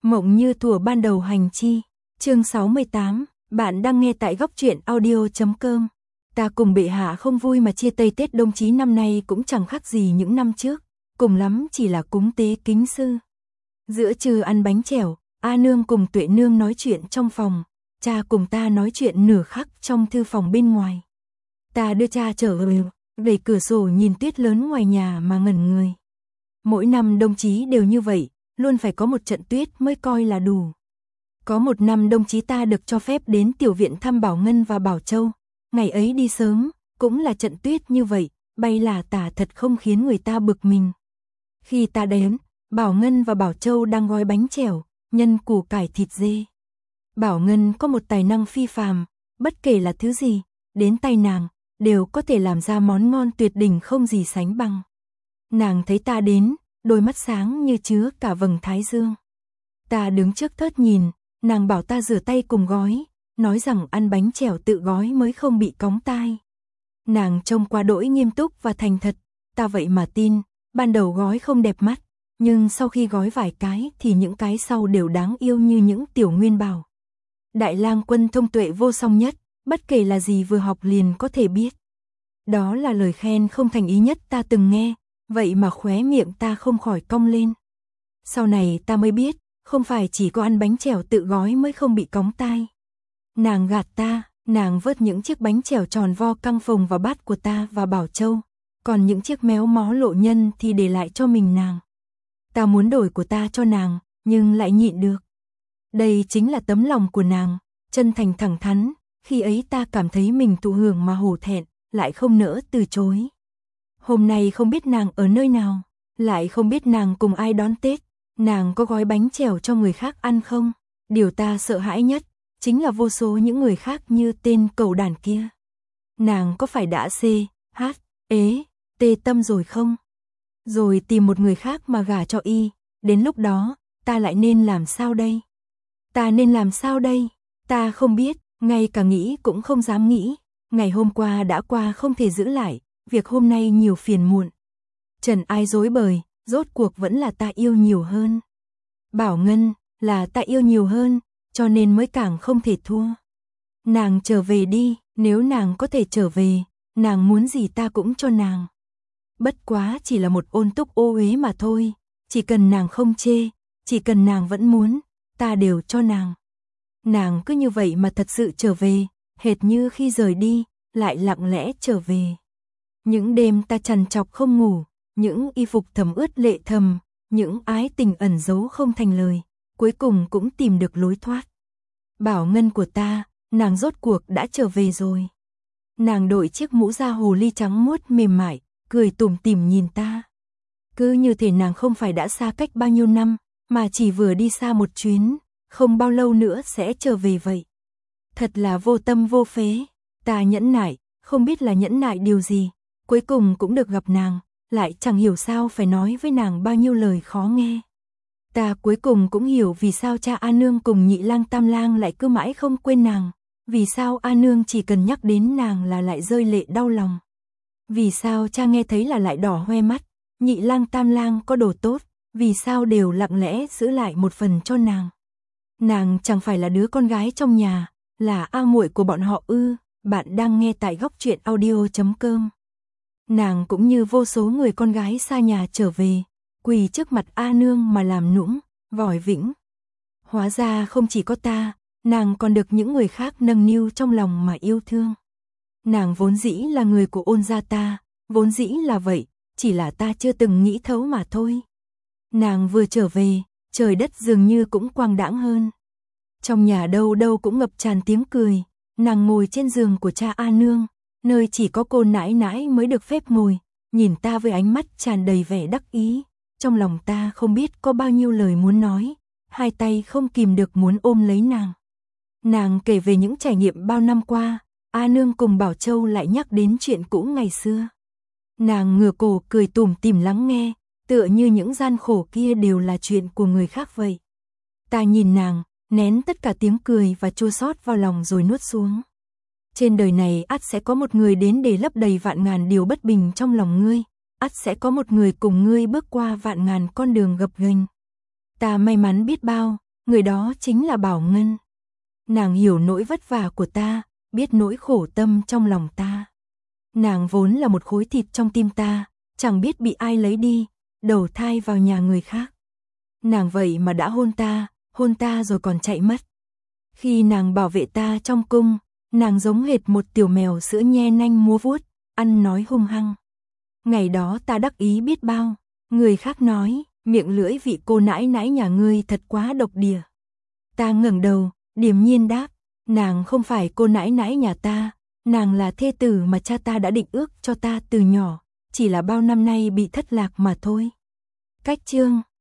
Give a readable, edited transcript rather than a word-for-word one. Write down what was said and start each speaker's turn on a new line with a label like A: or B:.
A: Mộng như thuở ban đầu hành chi, chương 68, bạn đang nghe tại góc truyện audio.com. Ta cùng bệ hạ không vui mà chia tay Tết Đồng Chí năm nay cũng chẳng khác gì những năm trước, cùng lắm chỉ là cúng tế kính sư. Giữa trưa ăn bánh chèo, A Nương cùng Tuệ Nương nói chuyện trong phòng, cha cùng ta nói chuyện nửa khắc trong thư phòng bên ngoài. Ta đưa cha trở về cửa sổ nhìn tuyết lớn ngoài nhà mà ngẩn người. Mỗi năm Đồng Chí đều như vậy, luôn phải có một trận tuyết mới coi là đủ. Có một năm Đồng Chí ta được cho phép đến tiểu viện thăm Bảo Ngân và Bảo Châu. Ngày ấy đi sớm, cũng là trận tuyết như vậy, bay là tả thật không khiến người ta bực mình. Khi ta đến, Bảo Ngân và Bảo Châu đang gói bánh chèo, nhân củ cải thịt dê. Bảo Ngân có một tài năng phi phàm, bất kể là thứ gì, đến tay nàng, đều có thể làm ra món ngon tuyệt đỉnh không gì sánh bằng. Nàng thấy ta đến, đôi mắt sáng như chứa cả vầng thái dương. Ta đứng trước thớt nhìn, nàng bảo ta rửa tay cùng gói, nói rằng ăn bánh chèo tự gói mới không bị cóng tai. Nàng trông quá đỗi nghiêm túc và thành thật, ta vậy mà tin, ban đầu gói không đẹp mắt, nhưng sau khi gói vài cái thì những cái sau đều đáng yêu như những tiểu nguyên bảo. Đại lang quân thông tuệ vô song nhất, bất kể là gì vừa học liền có thể biết. Đó là lời khen không thành ý nhất ta từng nghe, vậy mà khóe miệng ta không khỏi cong lên. Sau này ta mới biết, không phải chỉ có ăn bánh chèo tự gói mới không bị cóng tai. Nàng gạt ta, nàng vớt những chiếc bánh chèo tròn vo căng phồng vào bát của ta và Bảo Châu, còn những chiếc méo mó lộ nhân thì để lại cho mình nàng. Ta muốn đổi của ta cho nàng, nhưng lại nhịn được. Đây chính là tấm lòng của nàng, chân thành thẳng thắn, khi ấy ta cảm thấy mình thụ hưởng mà hổ thẹn, lại không nỡ từ chối. Hôm nay không biết nàng ở nơi nào, lại không biết nàng cùng ai đón Tết, nàng có gói bánh chèo cho người khác ăn không? Điều ta sợ hãi nhất, chính là vô số những người khác như tên cẩu đản kia. Nàng có phải đã tê tâm rồi không? Rồi tìm một người khác mà gả cho y, đến lúc đó, ta lại nên làm sao đây? Ta nên làm sao đây? Ta không biết, ngay cả nghĩ cũng không dám nghĩ. Ngày hôm qua đã qua không thể giữ lại, việc hôm nay nhiều phiền muộn. Trần ai dối bời, rốt cuộc vẫn là ta yêu nhiều hơn. Bảo Ngân, là ta yêu nhiều hơn, cho nên mới càng không thể thua. Nàng trở về đi, nếu nàng có thể trở về, nàng muốn gì ta cũng cho nàng. Bất quá chỉ là một ôn túc ô uế mà thôi, chỉ cần nàng không chê, chỉ cần nàng vẫn muốn, ta đều cho nàng. Nàng cứ như vậy mà thật sự trở về, hệt như khi rời đi, lại lặng lẽ trở về. Những đêm ta trằn trọc không ngủ, những y phục thấm ướt lệ thầm, những ái tình ẩn giấu không thành lời, cuối cùng cũng tìm được lối thoát. Bảo Ngân của ta, nàng rốt cuộc đã trở về rồi. Nàng đội chiếc mũ da hồ ly trắng muốt mềm mại, cười tủm tỉm nhìn ta. Cứ như thể nàng không phải đã xa cách bao nhiêu năm, mà chỉ vừa đi xa một chuyến, không bao lâu nữa sẽ trở về vậy. Thật là vô tâm vô phế, ta nhẫn nại, không biết là nhẫn nại điều gì, cuối cùng cũng được gặp nàng, lại chẳng hiểu sao phải nói với nàng bao nhiêu lời khó nghe. Ta cuối cùng cũng hiểu vì sao cha A Nương cùng Nhị Lang Tam Lang lại cứ mãi không quên nàng, vì sao A Nương chỉ cần nhắc đến nàng là lại rơi lệ đau lòng. Vì sao cha nghe thấy là lại đỏ hoe mắt, Nhị Lang Tam Lang có đồ tốt, vì sao đều lặng lẽ giữ lại một phần cho nàng. Nàng chẳng phải là đứa con gái trong nhà, là A muội của bọn họ ư? Bạn đang nghe tại góc truyện audio.com. Nàng cũng như vô số người con gái xa nhà trở về, quỳ trước mặt A Nương mà làm nũng, vòi vĩnh. Hóa ra không chỉ có ta, nàng còn được những người khác nâng niu trong lòng mà yêu thương. Nàng vốn dĩ là người của Ôn gia ta, vốn dĩ là vậy, chỉ là ta chưa từng nghĩ thấu mà thôi. Nàng vừa trở về, trời đất dường như cũng quang đãng hơn. Trong nhà đâu đâu cũng ngập tràn tiếng cười, nàng ngồi trên giường của cha A Nương, nơi chỉ có cô nãi nãi mới được phép ngồi, nhìn ta với ánh mắt tràn đầy vẻ đắc ý. Trong lòng ta không biết có bao nhiêu lời muốn nói, hai tay không kìm được muốn ôm lấy nàng. Nàng kể về những trải nghiệm bao năm qua, A Nương cùng Bảo Châu lại nhắc đến chuyện cũ ngày xưa. Nàng ngửa cổ cười tủm tỉm lắng nghe, tựa như những gian khổ kia đều là chuyện của người khác vậy. Ta nhìn nàng, nén tất cả tiếng cười và chua xót vào lòng rồi nuốt xuống. Trên đời này ắt sẽ có một người đến để lấp đầy vạn ngàn điều bất bình trong lòng ngươi, ắt sẽ có một người cùng ngươi bước qua vạn ngàn con đường gập ghềnh. Ta may mắn biết bao, Người đó chính là Bảo Ngân. Nàng hiểu nỗi vất vả của ta, biết nỗi khổ tâm trong lòng ta. Nàng vốn là một khối thịt trong tim ta, chẳng biết bị ai lấy đi, đầu thai vào nhà người khác. Nàng vậy mà đã hôn ta rồi còn chạy mất. Khi nàng bảo vệ ta trong cung, nàng giống hệt một tiểu mèo sữa nhe nanh múa vuốt, ăn nói hung hăng. Ngày đó ta đắc ý biết bao, người khác nói, miệng lưỡi vị cô nãi nãi nhà ngươi thật quá độc địa. Ta ngẩng đầu, điềm nhiên đáp, nàng không phải cô nãi nãi nhà ta, nàng là thê tử mà cha ta đã định ước cho ta từ nhỏ, chỉ là bao năm nay bị thất lạc mà thôi. Cách chương